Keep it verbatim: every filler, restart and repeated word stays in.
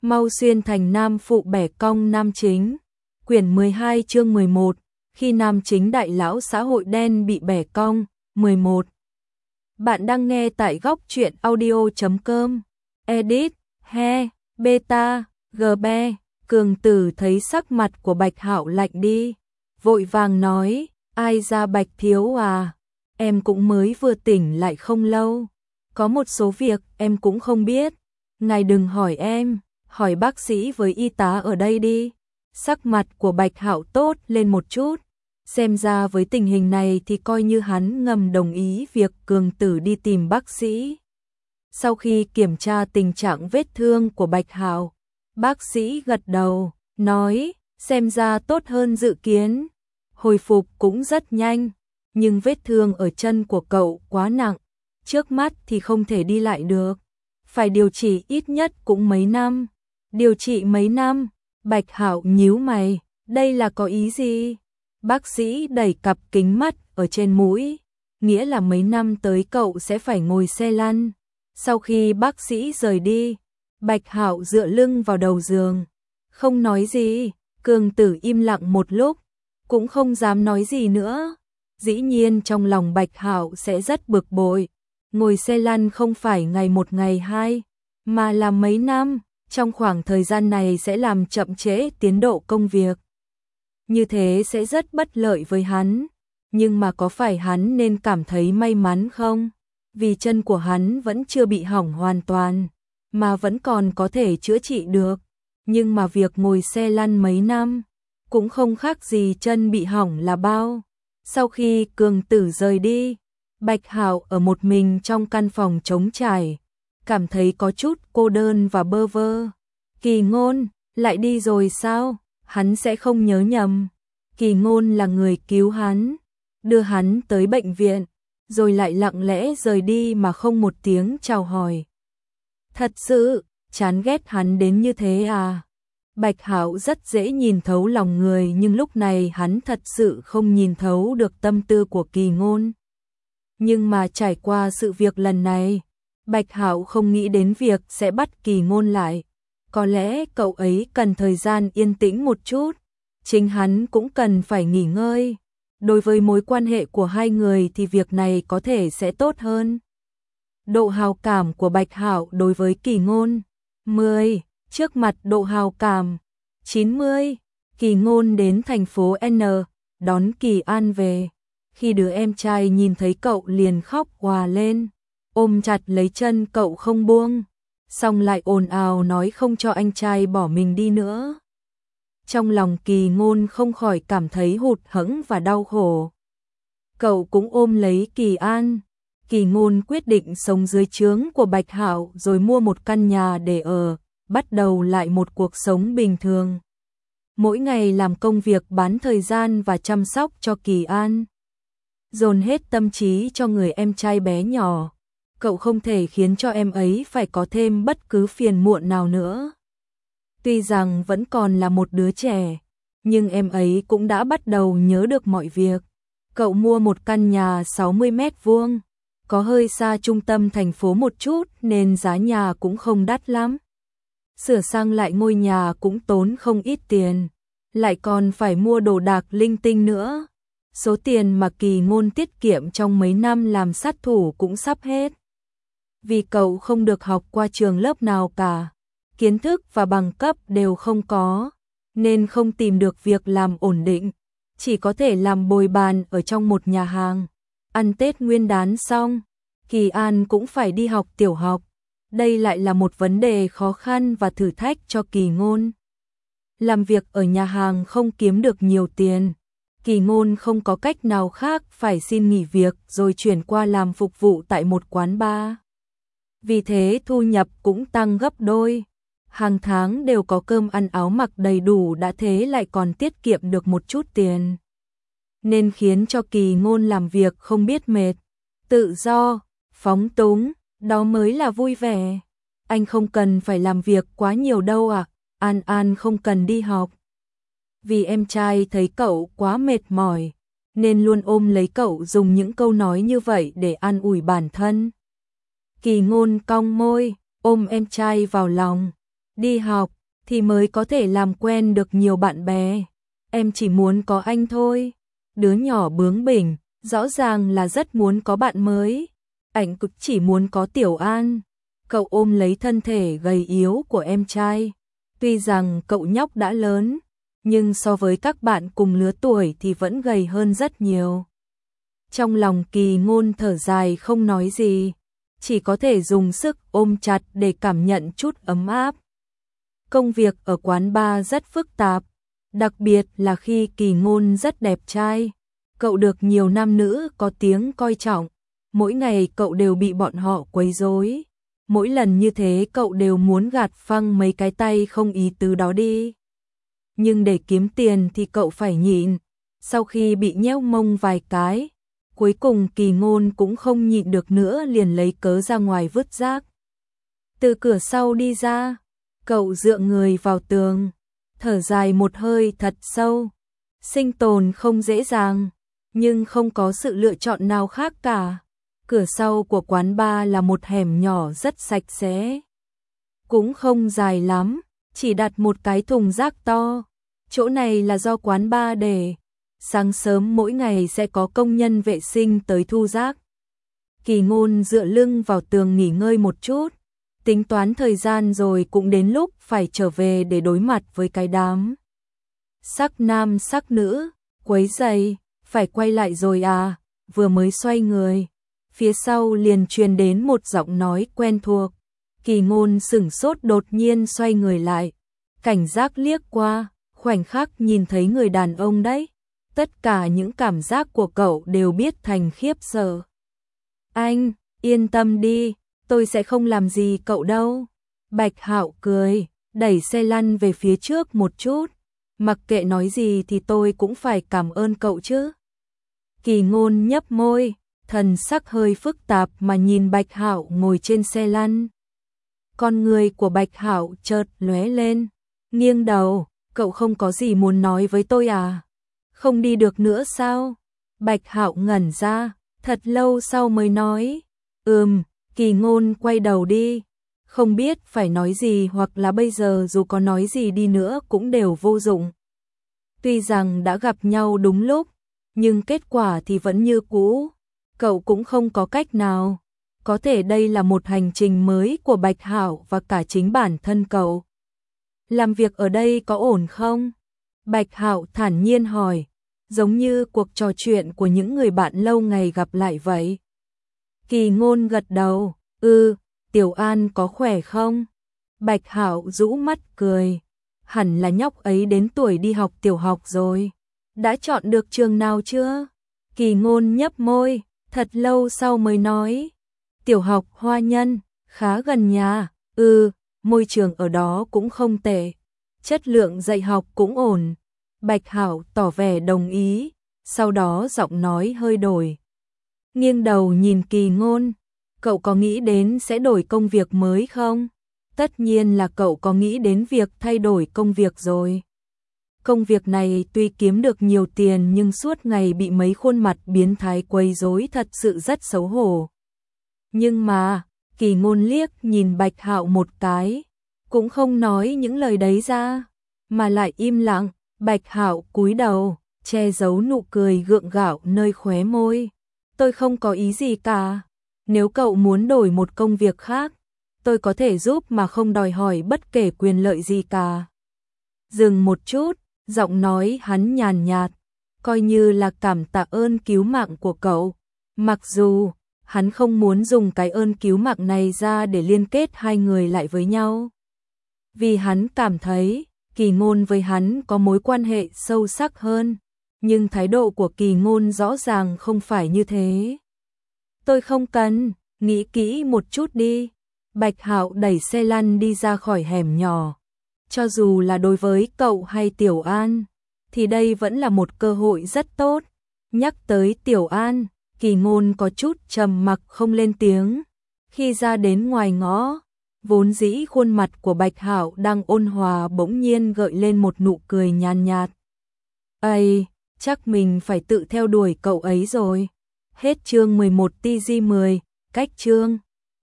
Mau xuyên thành nam phụ bẻ cong nam chính. Quyển mười hai chương mười một, khi nam chính đại lão xã hội đen bị bẻ cong, mười một. Bạn đang nghe tại góc truyện audio chấm com. Edit, he, beta, gb. Cường Tử thấy sắc mặt của Bạch Hạo lạnh đi, vội vàng nói, ai ra Bạch thiếu à, em cũng mới vừa tỉnh lại không lâu, có một số việc em cũng không biết, ngài đừng hỏi em, hỏi bác sĩ với y tá ở đây đi. Sắc mặt của Bạch Hạo tốt lên một chút, xem ra với tình hình này thì coi như hắn ngầm đồng ý việc Cường Tử đi tìm bác sĩ. Sau khi kiểm tra tình trạng vết thương của Bạch Hạo, bác sĩ gật đầu, nói, xem ra tốt hơn dự kiến, hồi phục cũng rất nhanh, nhưng vết thương ở chân của cậu quá nặng, trước mắt thì không thể đi lại được, phải điều trị ít nhất cũng mấy năm. Điều trị mấy năm? Bạch Hạo nhíu mày, đây là có ý gì? Bác sĩ đẩy cặp kính mắt ở trên mũi, nghĩa là mấy năm tới cậu sẽ phải ngồi xe lăn. Sau khi bác sĩ rời đi, Bạch Hạo dựa lưng vào đầu giường, không nói gì. Cường Tử im lặng một lúc, cũng không dám nói gì nữa. Dĩ nhiên trong lòng Bạch Hạo sẽ rất bực bội, ngồi xe lăn không phải ngày một ngày hai, mà là mấy năm. Trong khoảng thời gian này sẽ làm chậm trễ tiến độ công việc. Như thế sẽ rất bất lợi với hắn. Nhưng mà có phải hắn nên cảm thấy may mắn không? Vì chân của hắn vẫn chưa bị hỏng hoàn toàn, mà vẫn còn có thể chữa trị được. Nhưng mà việc ngồi xe lăn mấy năm, cũng không khác gì chân bị hỏng là bao. Sau khi Cường Tử rời đi, Bạch Hạo ở một mình trong căn phòng trống trải, cảm thấy có chút cô đơn và bơ vơ. Kỳ Ngôn, lại đi rồi sao? Hắn sẽ không nhớ nhầm. Kỳ Ngôn là người cứu hắn, đưa hắn tới bệnh viện, rồi lại lặng lẽ rời đi mà không một tiếng chào hỏi. Thật sự, chán ghét hắn đến như thế à? Bạch Hạo rất dễ nhìn thấu lòng người, nhưng lúc này hắn thật sự không nhìn thấu được tâm tư của Kỳ Ngôn. Nhưng mà trải qua sự việc lần này, Bạch Hạo không nghĩ đến việc sẽ bắt Kỳ Ngôn lại. Có lẽ cậu ấy cần thời gian yên tĩnh một chút, chính hắn cũng cần phải nghỉ ngơi. Đối với mối quan hệ của hai người thì việc này có thể sẽ tốt hơn. Độ hào cảm của Bạch Hạo đối với Kỳ Ngôn, mười, trước mặt độ hào cảm, chín mươi. Kỳ Ngôn đến thành phố N, đón Kỳ An về. Khi đứa em trai nhìn thấy cậu liền khóc òa lên, ôm chặt lấy chân cậu không buông, xong lại ồn ào nói không cho anh trai bỏ mình đi nữa. Trong lòng Kỳ Ngôn không khỏi cảm thấy hụt hẫng và đau khổ. Cậu cũng ôm lấy Kỳ An. Kỳ Ngôn quyết định sống dưới trướng của Bạch Hạo rồi mua một căn nhà để ở, bắt đầu lại một cuộc sống bình thường. Mỗi ngày làm công việc bán thời gian và chăm sóc cho Kỳ An, dồn hết tâm trí cho người em trai bé nhỏ. Cậu không thể khiến cho em ấy phải có thêm bất cứ phiền muộn nào nữa. Tuy rằng vẫn còn là một đứa trẻ, nhưng em ấy cũng đã bắt đầu nhớ được mọi việc. Cậu mua một căn nhà sáu mươi mét vuông, có hơi xa trung tâm thành phố một chút nên giá nhà cũng không đắt lắm. Sửa sang lại ngôi nhà cũng tốn không ít tiền, lại còn phải mua đồ đạc linh tinh nữa. Số tiền mà Kỳ Ngôn tiết kiệm trong mấy năm làm sát thủ cũng sắp hết. Vì cậu không được học qua trường lớp nào cả, kiến thức và bằng cấp đều không có, nên không tìm được việc làm ổn định, chỉ có thể làm bồi bàn ở trong một nhà hàng. Ăn Tết Nguyên đán xong, Kỳ An cũng phải đi học tiểu học. Đây lại là một vấn đề khó khăn và thử thách cho Kỳ Ngôn. Làm việc ở nhà hàng không kiếm được nhiều tiền, Kỳ Ngôn không có cách nào khác phải xin nghỉ việc rồi chuyển qua làm phục vụ tại một quán bar. Vì thế thu nhập cũng tăng gấp đôi. Hàng tháng đều có cơm ăn áo mặc đầy đủ, đã thế lại còn tiết kiệm được một chút tiền. Nên khiến cho Kỳ Ngôn làm việc không biết mệt, tự do, phóng túng, đó mới là vui vẻ. Anh không cần phải làm việc quá nhiều đâu ạ, à? An An không cần đi học. Vì em trai thấy cậu quá mệt mỏi, nên luôn ôm lấy cậu dùng những câu nói như vậy để an ủi bản thân. Kỳ Ngôn cong môi, ôm em trai vào lòng, Đi học thì mới có thể làm quen được nhiều bạn bè. Em chỉ muốn có anh thôi. Đứa nhỏ bướng bỉnh, rõ ràng là rất muốn có bạn mới. Anh cực chỉ muốn có Tiểu An. Cậu ôm lấy thân thể gầy yếu của em trai. Tuy rằng cậu nhóc đã lớn, nhưng so với các bạn cùng lứa tuổi thì vẫn gầy hơn rất nhiều. Trong lòng Kỳ Ngôn thở dài không nói gì, chỉ có thể dùng sức ôm chặt để cảm nhận chút ấm áp. Công việc ở quán bar rất phức tạp, đặc biệt là khi Kỳ Ngôn rất đẹp trai. Cậu được nhiều nam nữ có tiếng coi trọng, mỗi ngày cậu đều bị bọn họ quấy rối. Mỗi lần như thế cậu đều muốn gạt phăng mấy cái tay không ý tứ đó đi. Nhưng để kiếm tiền thì cậu phải nhịn. Sau khi bị nhéo mông vài cái, cuối cùng Kỳ Ngôn cũng không nhịn được nữa, liền lấy cớ ra ngoài vứt rác. Từ cửa sau đi ra, cậu dựa người vào tường, thở dài một hơi thật sâu. Sinh tồn không dễ dàng, nhưng không có sự lựa chọn nào khác cả. Cửa sau của quán bar là một hẻm nhỏ rất sạch sẽ. Cũng không dài lắm, chỉ đặt một cái thùng rác to. Chỗ này là do quán bar để. Sáng sớm mỗi ngày sẽ có công nhân vệ sinh tới thu rác. Kỳ Ngôn dựa lưng vào tường nghỉ ngơi một chút. Tính toán thời gian rồi cũng đến lúc phải trở về để đối mặt với cái đám sắc nam sắc nữ, quấy rầy, phải quay lại rồi à, vừa mới xoay người. Phía sau liền truyền đến một giọng nói quen thuộc. Kỳ Ngôn sửng sốt, đột nhiên xoay người lại, cảnh giác liếc qua, khoảnh khắc nhìn thấy người đàn ông đấy. Tất cả những cảm giác của cậu đều biết thành khiếp sợ. Anh, yên tâm đi, tôi sẽ không làm gì cậu đâu. Bạch Hạo cười, đẩy xe lăn về phía trước một chút. Mặc kệ nói gì thì tôi cũng phải cảm ơn cậu chứ. Kỳ Ngôn nhấp môi, thần sắc hơi phức tạp mà nhìn Bạch Hạo ngồi trên xe lăn. Con người của Bạch Hạo chợt lóe lên, nghiêng đầu, cậu không có gì muốn nói với tôi à? Không đi được nữa sao? Bạch Hạo ngẩn ra, thật lâu sau mới nói, ừm. Kỳ Ngôn quay đầu đi, không biết phải nói gì, hoặc là bây giờ dù có nói gì đi nữa cũng đều vô dụng. Tuy rằng đã gặp nhau đúng lúc, nhưng kết quả thì vẫn như cũ. Cậu cũng không có cách nào. Có thể đây là một hành trình mới của Bạch Hạo và cả chính bản thân cậu. Làm việc ở đây có ổn không? Bạch Hạo thản nhiên hỏi, giống như cuộc trò chuyện của những người bạn lâu ngày gặp lại vậy. Kỳ Ngôn gật đầu, ừ, Tiểu An có khỏe không? Bạch Hạo rũ mắt cười, hẳn là nhóc ấy đến tuổi đi học tiểu học rồi. Đã chọn được trường nào chưa? Kỳ Ngôn nhấp môi, thật lâu sau mới nói, tiểu học Hoa Nhân, khá gần nhà, ừ, môi trường ở đó cũng không tệ, chất lượng dạy học cũng ổn. Bạch Hạo tỏ vẻ đồng ý, sau đó giọng nói hơi đổi. Nghiêng đầu nhìn Kỳ Ngôn, cậu có nghĩ đến sẽ đổi công việc mới không? Tất nhiên là cậu có nghĩ đến việc thay đổi công việc rồi. Công việc này tuy kiếm được nhiều tiền nhưng suốt ngày bị mấy khuôn mặt biến thái quấy rối thật sự rất xấu hổ. Nhưng mà, Kỳ Ngôn liếc nhìn Bạch Hạo một cái, cũng không nói những lời đấy ra, mà lại im lặng. Bạch Hạo cúi đầu, che giấu nụ cười gượng gạo nơi khóe môi. Tôi không có ý gì cả. Nếu cậu muốn đổi một công việc khác, tôi có thể giúp mà không đòi hỏi bất kể quyền lợi gì cả. Dừng một chút, giọng nói hắn nhàn nhạt, coi như là cảm tạ ơn cứu mạng của cậu. Mặc dù hắn không muốn dùng cái ơn cứu mạng này ra để liên kết hai người lại với nhau. Vì hắn cảm thấy Kỳ Ngôn với hắn có mối quan hệ sâu sắc hơn, nhưng thái độ của Kỳ Ngôn rõ ràng không phải như thế. Tôi không cần, nghĩ kỹ một chút đi. Bạch Hạo đẩy xe lăn đi ra khỏi hẻm nhỏ. Cho dù là đối với cậu hay Tiểu An, thì đây vẫn là một cơ hội rất tốt. Nhắc tới Tiểu An, Kỳ Ngôn có chút trầm mặc không lên tiếng. Khi ra đến ngoài ngõ, vốn dĩ khuôn mặt của Bạch Hạo đang ôn hòa bỗng nhiên gợi lên một nụ cười nhàn nhạt. Ây, chắc mình phải tự theo đuổi cậu ấy rồi. Hết chương mười một T G mười, cách chương.